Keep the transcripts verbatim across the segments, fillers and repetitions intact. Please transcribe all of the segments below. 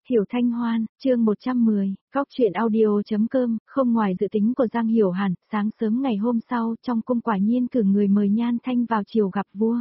Hiểu Thanh Hoan, chương một trăm mười, Cóc truyện audio.com, không ngoài dự tính của Giang Hiểu Hàn, sáng sớm ngày hôm sau, trong cung quả nhiên cử người mời Nhan Thanh vào triều gặp vua.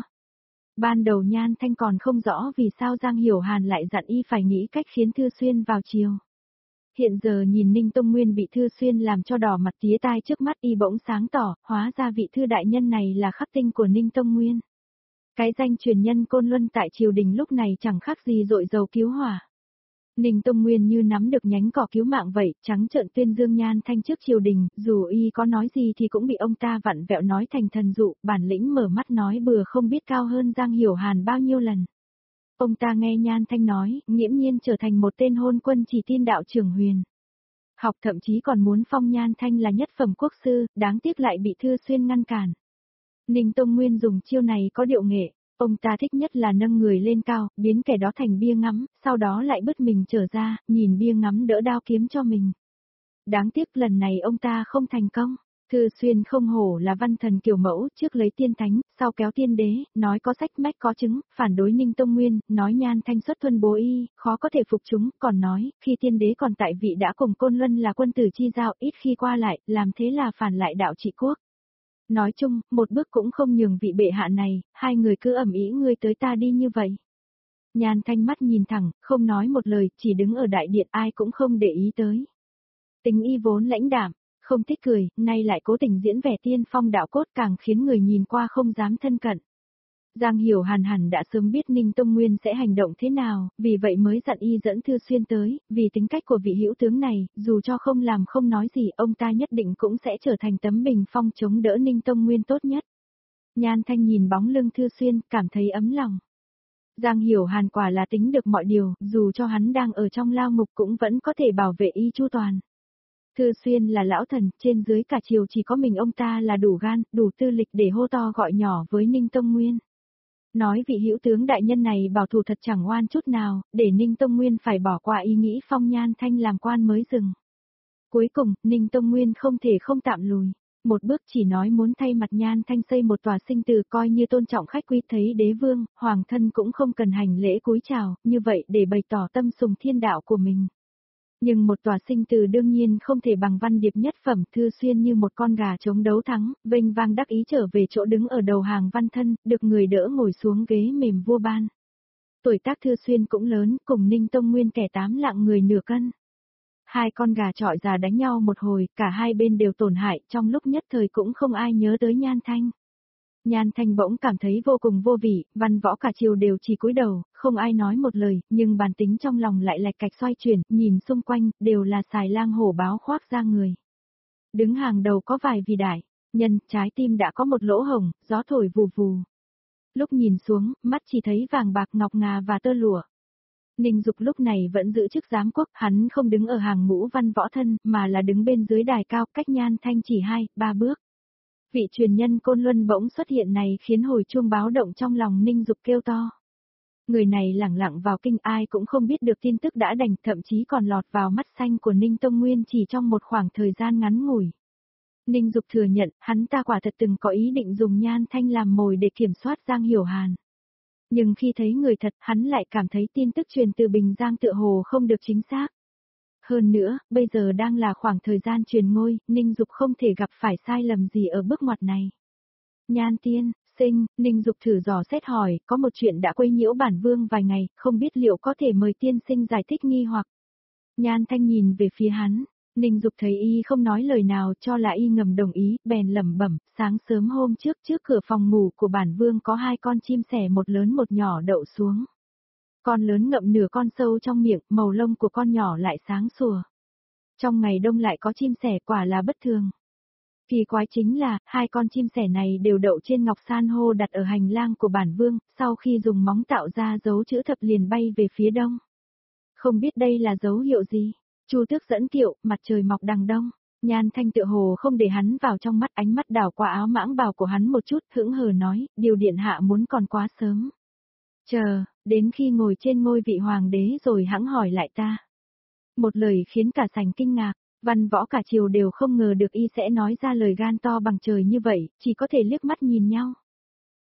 Ban đầu Nhan Thanh còn không rõ vì sao Giang Hiểu Hàn lại dặn y phải nghĩ cách khiến Thư Xuyên vào triều. Hiện giờ nhìn Ninh Tông Nguyên bị Thư Xuyên làm cho đỏ mặt tía tai trước mắt y bỗng sáng tỏ, hóa ra vị Thư đại nhân này là khắc tinh của Ninh Tông Nguyên. Cái danh truyền nhân Côn Luân tại triều đình lúc này chẳng khác gì dội dầu cứu hỏa. Ninh Tông Nguyên như nắm được nhánh cỏ cứu mạng vậy, trắng trợn tuyên dương Nhan Thanh trước triều đình, dù y có nói gì thì cũng bị ông ta vặn vẹo nói thành thần dụ, bản lĩnh mở mắt nói bừa không biết cao hơn Giang Hiểu Hàn bao nhiêu lần. Ông ta nghe Nhan Thanh nói, nghiễm nhiên trở thành một tên hôn quân chỉ tin đạo trưởng huyền. Học thậm chí còn muốn phong Nhan Thanh là nhất phẩm quốc sư, đáng tiếc lại bị Thư Xuyên ngăn cản. Ninh Tông Nguyên dùng chiêu này có điệu nghệ. Ông ta thích nhất là nâng người lên cao, biến kẻ đó thành bia ngắm, sau đó lại bứt mình trở ra, nhìn bia ngắm đỡ đao kiếm cho mình. Đáng tiếc lần này ông ta không thành công. Thư Xuyên không hổ là văn thần kiểu mẫu, trước lấy tiên thánh, sau kéo tiên đế, nói có sách mách có chứng, phản đối Ninh Tông Nguyên, nói Nhan Thanh xuất thuần bố y, khó có thể phục chúng, còn nói, khi tiên đế còn tại vị đã cùng Côn Luân là quân tử chi giao, ít khi qua lại, làm thế là phản lại đạo trị quốc. Nói chung, một bước cũng không nhường vị bệ hạ này, hai người cứ ầm ĩ ngươi tới ta đi như vậy. Nhan Thanh mắt nhìn thẳng, không nói một lời, chỉ đứng ở đại điện ai cũng không để ý tới. Tính y vốn lãnh đạm, không thích cười, nay lại cố tình diễn vẻ tiên phong đạo cốt càng khiến người nhìn qua không dám thân cận. Giang Hiểu Hàn hẳn đã sớm biết Ninh Tông Nguyên sẽ hành động thế nào, vì vậy mới dặn y dẫn Thư Xuyên tới, vì tính cách của vị hữu tướng này, dù cho không làm không nói gì, ông ta nhất định cũng sẽ trở thành tấm bình phong chống đỡ Ninh Tông Nguyên tốt nhất. Nhan Thanh nhìn bóng lưng Thư Xuyên, cảm thấy ấm lòng. Giang Hiểu Hàn quả là tính được mọi điều, dù cho hắn đang ở trong lao ngục cũng vẫn có thể bảo vệ y chu toàn. Thư Xuyên là lão thần, trên dưới cả triều chỉ có mình ông ta là đủ gan, đủ tư lịch để hô to gọi nhỏ với Ninh Tông Nguyên. Nói vị hữu tướng đại nhân này bảo thủ thật chẳng oan chút nào, để Ninh Tông Nguyên phải bỏ qua ý nghĩ phong Nhan Thanh làm quan mới dừng. Cuối cùng, Ninh Tông Nguyên không thể không tạm lùi. Một bước chỉ nói muốn thay mặt Nhan Thanh xây một tòa sinh từ coi như tôn trọng khách quý, thấy đế vương, hoàng thân cũng không cần hành lễ cúi chào, như vậy để bày tỏ tâm sùng thiên đạo của mình. Nhưng một tòa sinh từ đương nhiên không thể bằng văn điệp nhất phẩm. Thư Xuyên như một con gà chống đấu thắng, vênh vang đắc ý trở về chỗ đứng ở đầu hàng văn thân, được người đỡ ngồi xuống ghế mềm vua ban. Tuổi tác Thư Xuyên cũng lớn, cùng Ninh Tông Nguyên kẻ tám lạng người nửa cân. Hai con gà trọi già đánh nhau một hồi, cả hai bên đều tổn hại, trong lúc nhất thời cũng không ai nhớ tới Nhan Thanh. Nhan Thanh bỗng cảm thấy vô cùng vô vị, văn võ cả triều đều chỉ cúi đầu, không ai nói một lời, nhưng bản tính trong lòng lại lạch cạch xoay chuyển, nhìn xung quanh, đều là xài lang hổ báo khoác ra người. Đứng hàng đầu có vài vị đại nhân, trái tim đã có một lỗ hổng, gió thổi vù vù. Lúc nhìn xuống, mắt chỉ thấy vàng bạc ngọc ngà và tơ lụa. Ninh Dục lúc này vẫn giữ chức giám quốc, hắn không đứng ở hàng ngũ văn võ thân, mà là đứng bên dưới đài cao, cách Nhan Thanh chỉ hai, ba bước. Vị truyền nhân Côn Luân bỗng xuất hiện này khiến hồi chuông báo động trong lòng Ninh Dục kêu to. Người này lẳng lặng vào kinh, ai cũng không biết được tin tức đã đành, thậm chí còn lọt vào mắt xanh của Ninh Tông Nguyên chỉ trong một khoảng thời gian ngắn ngủi. Ninh Dục thừa nhận, hắn ta quả thật từng có ý định dùng Nhan Thanh làm mồi để kiểm soát Giang Hiểu Hàn. Nhưng khi thấy người thật, hắn lại cảm thấy tin tức truyền từ Bình Giang tựa hồ không được chính xác. Hơn nữa, bây giờ đang là khoảng thời gian truyền ngôi, Ninh Dục không thể gặp phải sai lầm gì ở bước ngoặt này. Nhan tiên, sinh, Ninh Dục thử dò xét hỏi, có một chuyện đã quấy nhiễu bản vương vài ngày, không biết liệu có thể mời tiên sinh giải thích nghi hoặc. Nhan Thanh nhìn về phía hắn, Ninh Dục thấy y không nói lời nào cho là y ngầm đồng ý, bèn lẩm bẩm, sáng sớm hôm trước trước cửa phòng ngủ của bản vương có hai con chim sẻ một lớn một nhỏ đậu xuống. Con lớn ngậm nửa con sâu trong miệng, màu lông của con nhỏ lại sáng sủa. Trong ngày đông lại có chim sẻ, quả là bất thường. Kỳ quái chính là, hai con chim sẻ này đều đậu trên ngọc san hô đặt ở hành lang của bản vương, sau khi dùng móng tạo ra dấu chữ thập liền bay về phía đông. Không biết đây là dấu hiệu gì? Chu Tước dẫn kiệu, mặt trời mọc đằng đông. Nhan Thanh tựa hồ không để hắn vào trong mắt, ánh mắt đảo qua áo mãng bào của hắn một chút, hững hờ nói, điều điện hạ muốn còn quá sớm. Chờ, đến khi ngồi trên ngôi vị hoàng đế rồi hẵng hỏi lại ta. Một lời khiến cả sảnh kinh ngạc, văn võ cả triều đều không ngờ được y sẽ nói ra lời gan to bằng trời như vậy, chỉ có thể liếc mắt nhìn nhau.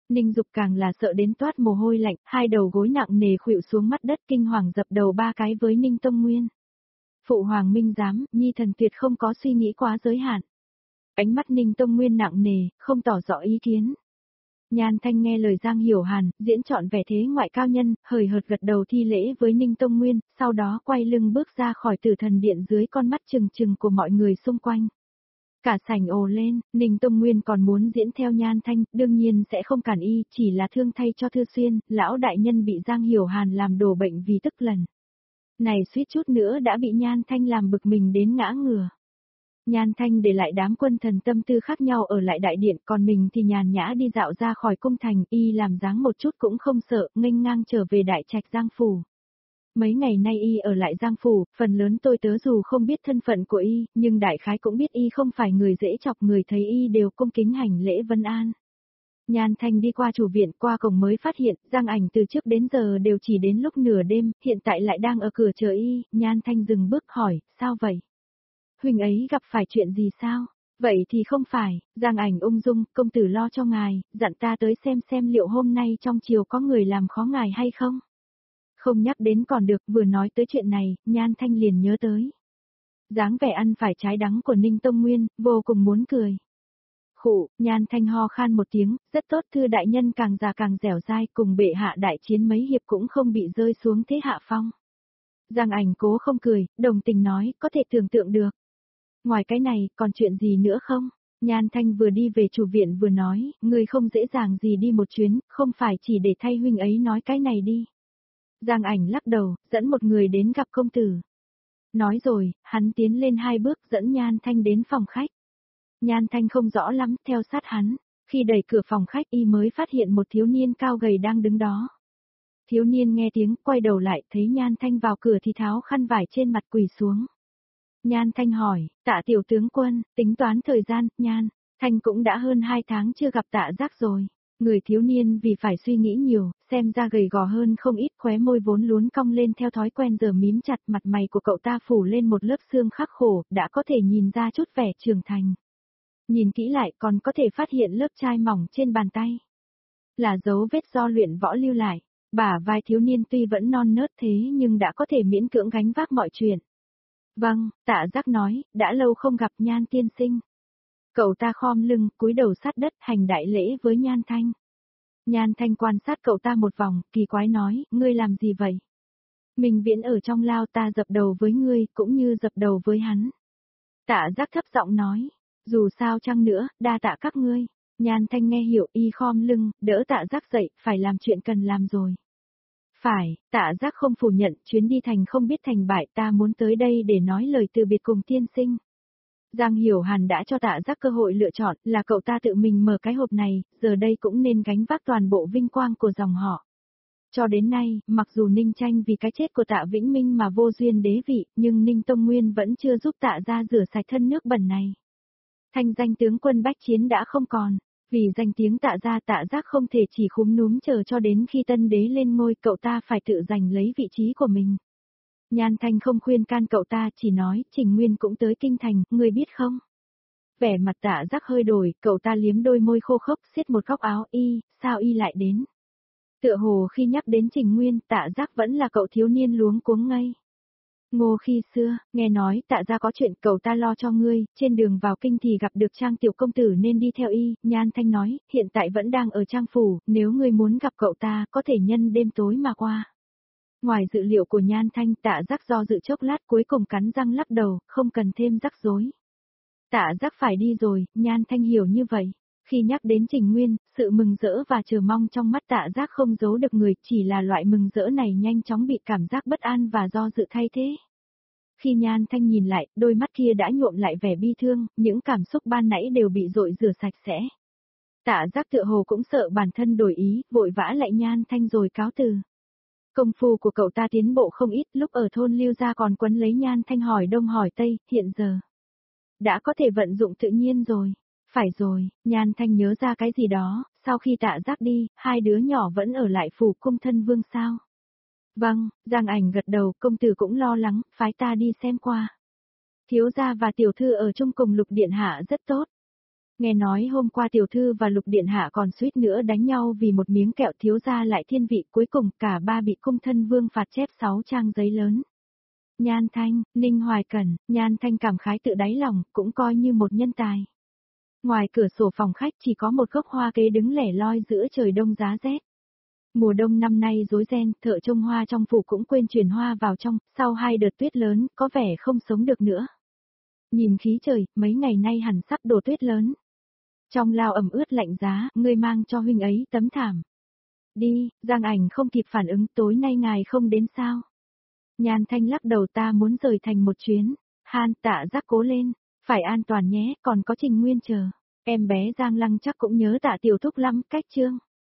Ninh Dục càng là sợ đến toát mồ hôi lạnh, hai đầu gối nặng nề khuỵu xuống mắt đất kinh hoàng dập đầu ba cái với Ninh Tông Nguyên. Phụ hoàng minh giám, nhi thần tuyệt không có suy nghĩ quá giới hạn. Ánh mắt Ninh Tông Nguyên nặng nề, không tỏ rõ ý kiến. Nhan Thanh nghe lời Giang Hiểu Hàn, diễn trọn vẻ thế ngoại cao nhân, hời hợt gật đầu thi lễ với Ninh Tông Nguyên, sau đó quay lưng bước ra khỏi Tử Thần Điện dưới con mắt trừng trừng của mọi người xung quanh. Cả sảnh ồ lên, Ninh Tông Nguyên còn muốn diễn theo Nhan Thanh, đương nhiên sẽ không cản y, chỉ là thương thay cho Thư Xuyên, lão đại nhân bị Giang Hiểu Hàn làm đổ bệnh vì tức lần. Này suýt chút nữa đã bị Nhan Thanh làm bực mình đến ngã ngửa. Nhan Thanh để lại đám quân thần tâm tư khác nhau ở lại đại điện, còn mình thì nhàn nhã đi dạo ra khỏi cung thành, y làm dáng một chút cũng không sợ, nghênh ngang trở về đại trạch Giang Phủ. Mấy ngày nay y ở lại Giang Phủ, phần lớn tôi tớ dù không biết thân phận của y, nhưng đại khái cũng biết y không phải người dễ chọc, người thấy y đều cung kính hành lễ vân an. Nhan Thanh đi qua chủ viện, qua cổng mới phát hiện, Giang Ảnh từ trước đến giờ đều chỉ đến lúc nửa đêm, hiện tại lại đang ở cửa chờ y, Nhan Thanh dừng bước hỏi, sao vậy? Huynh ấy gặp phải chuyện gì sao? Vậy thì không phải, Giang Ảnh ung dung, công tử lo cho ngài, dặn ta tới xem xem liệu hôm nay trong chiều có người làm khó ngài hay không? Không nhắc đến còn được, vừa nói tới chuyện này, Nhan Thanh liền nhớ tới. Dáng vẻ ăn phải trái đắng của Ninh Tông Nguyên, vô cùng muốn cười. Khụ, Nhan Thanh ho khan một tiếng, rất tốt, Thư đại nhân càng già càng dẻo dai, cùng bệ hạ đại chiến mấy hiệp cũng không bị rơi xuống thế hạ phong. Giang Ảnh cố không cười, đồng tình nói, có thể tưởng tượng được. Ngoài cái này, còn chuyện gì nữa không? Nhan Thanh vừa đi về chủ viện vừa nói, người không dễ dàng gì đi một chuyến, không phải chỉ để thay huynh ấy nói cái này đi. Giang Ảnh lắc đầu, dẫn một người đến gặp công tử. Nói rồi, hắn tiến lên hai bước dẫn Nhan Thanh đến phòng khách. Nhan Thanh không rõ lắm, theo sát hắn. Khi đẩy cửa phòng khách y mới phát hiện một thiếu niên cao gầy đang đứng đó. Thiếu niên nghe tiếng, quay đầu lại, thấy Nhan Thanh vào cửa thì tháo khăn vải trên mặt quỳ xuống. Nhan Thanh hỏi, Tạ tiểu tướng quân, tính toán thời gian, Nhan Thanh cũng đã hơn hai tháng chưa gặp Tạ Giác rồi. Người thiếu niên vì phải suy nghĩ nhiều, xem ra gầy gò hơn không ít, khóe môi vốn luốn cong lên theo thói quen giờ mím chặt, mặt mày của cậu ta phủ lên một lớp xương khắc khổ, đã có thể nhìn ra chút vẻ trưởng thành. Nhìn kỹ lại còn có thể phát hiện lớp chai mỏng trên bàn tay. Là dấu vết do luyện võ lưu lại, bả vai thiếu niên tuy vẫn non nớt thế nhưng đã có thể miễn cưỡng gánh vác mọi chuyện. Vâng, Tạ Giác nói, đã lâu không gặp Nhan tiên sinh. Cậu ta khom lưng, cúi đầu sát đất hành đại lễ với Nhan Thanh. Nhan Thanh quan sát cậu ta một vòng, kỳ quái nói, ngươi làm gì vậy? Mình viễn ở trong lao, ta dập đầu với ngươi, cũng như dập đầu với hắn. Tạ Giác thấp giọng nói, dù sao chăng nữa, đa tạ các ngươi. Nhan Thanh nghe hiểu, y khom lưng, đỡ Tạ Giác dậy, phải làm chuyện cần làm rồi. Phải, Tạ Giác không phủ nhận, chuyến đi thành không biết thành bại, ta muốn tới đây để nói lời từ biệt cùng tiên sinh. Giang Hiểu Hàn đã cho Tạ Giác cơ hội lựa chọn, là cậu ta tự mình mở cái hộp này, giờ đây cũng nên gánh vác toàn bộ vinh quang của dòng họ. Cho đến nay, mặc dù Ninh Tranh vì cái chết của Tạ Vĩnh Minh mà vô duyên đế vị, nhưng Ninh Tông Nguyên vẫn chưa giúp Tạ gia rửa sạch thân nước bẩn này. Thanh danh tướng quân bách chiến đã không còn. Vì danh tiếng Tạ gia, Tạ Giác không thể chỉ khúm núm chờ cho đến khi tân đế lên ngôi, cậu ta phải tự giành lấy vị trí của mình. Nhan Thanh không khuyên can cậu ta, chỉ nói, Trình Nguyên cũng tới kinh thành, ngươi biết không? Vẻ mặt Tạ Giác hơi đổi, cậu ta liếm đôi môi khô khốc, siết một góc áo, y, sao y lại đến? Tựa hồ khi nhắc đến Trình Nguyên, Tạ Giác vẫn là cậu thiếu niên luống cuống ngây. Ngô khi xưa, nghe nói Tạ gia có chuyện, cậu ta lo cho ngươi, trên đường vào kinh thì gặp được Trang tiểu công tử nên đi theo y. Nhan Thanh nói, hiện tại vẫn đang ở Trang phủ, nếu ngươi muốn gặp cậu ta, có thể nhân đêm tối mà qua. Ngoài dự liệu của Nhan Thanh, Tạ Giác do dự chốc lát cuối cùng cắn răng lắc đầu, không cần thêm rắc rối. Tạ Giác phải đi rồi, Nhan Thanh hiểu như vậy. Khi nhắc đến Trình Nguyên, sự mừng rỡ và chờ mong trong mắt Tạ Giác không giấu được người, chỉ là loại mừng rỡ này nhanh chóng bị cảm giác bất an và do dự thay thế. Khi Nhan Thanh nhìn lại, đôi mắt kia đã nhuộm lại vẻ bi thương, những cảm xúc ban nãy đều bị dội rửa sạch sẽ. Tạ Giác tựa hồ cũng sợ bản thân đổi ý, vội vã lại Nhan Thanh rồi cáo từ. Công phu của cậu ta tiến bộ không ít, lúc ở thôn Lưu Gia còn quấn lấy Nhan Thanh hỏi đông hỏi tây, hiện giờ đã có thể vận dụng tự nhiên rồi. Phải rồi, Nhan Thanh nhớ ra cái gì đó, sau khi Tạ Giác đi, hai đứa nhỏ vẫn ở lại phủ cung thân vương sao? Vâng, Giang Ảnh gật đầu, công tử cũng lo lắng, phái ta đi xem qua. Thiếu gia và tiểu thư ở chung cùng Lục điện hạ rất tốt. Nghe nói hôm qua tiểu thư và Lục điện hạ còn suýt nữa đánh nhau vì một miếng kẹo, thiếu gia lại thiên vị, cuối cùng cả ba bị cung thân vương phạt chép sáu trang giấy lớn. Nhan Thanh, Ninh Hoài Cẩn, Nhan Thanh cảm khái tự đáy lòng, cũng coi như một nhân tài. Ngoài cửa sổ phòng khách chỉ có một gốc hoa kế đứng lẻ loi giữa trời đông giá rét. Mùa đông năm nay rối ren, thợ trông hoa trong phủ cũng quên chuyển hoa vào trong, sau hai đợt tuyết lớn, có vẻ không sống được nữa. Nhìn khí trời, mấy ngày nay hẳn sắp đổ tuyết lớn. Trong lao ẩm ướt lạnh giá, ngươi mang cho huynh ấy tấm thảm. Đi, Giang Ảnh không kịp phản ứng, tối nay ngài không đến sao? Nhan Thanh lắc đầu, ta muốn rời thành một chuyến. Han, Tạ Giác cố lên, phải an toàn nhé, còn có Trình Nguyên chờ. Em bé Giang Lăng chắc cũng nhớ Tạ tiểu thúc lắm, cách chương.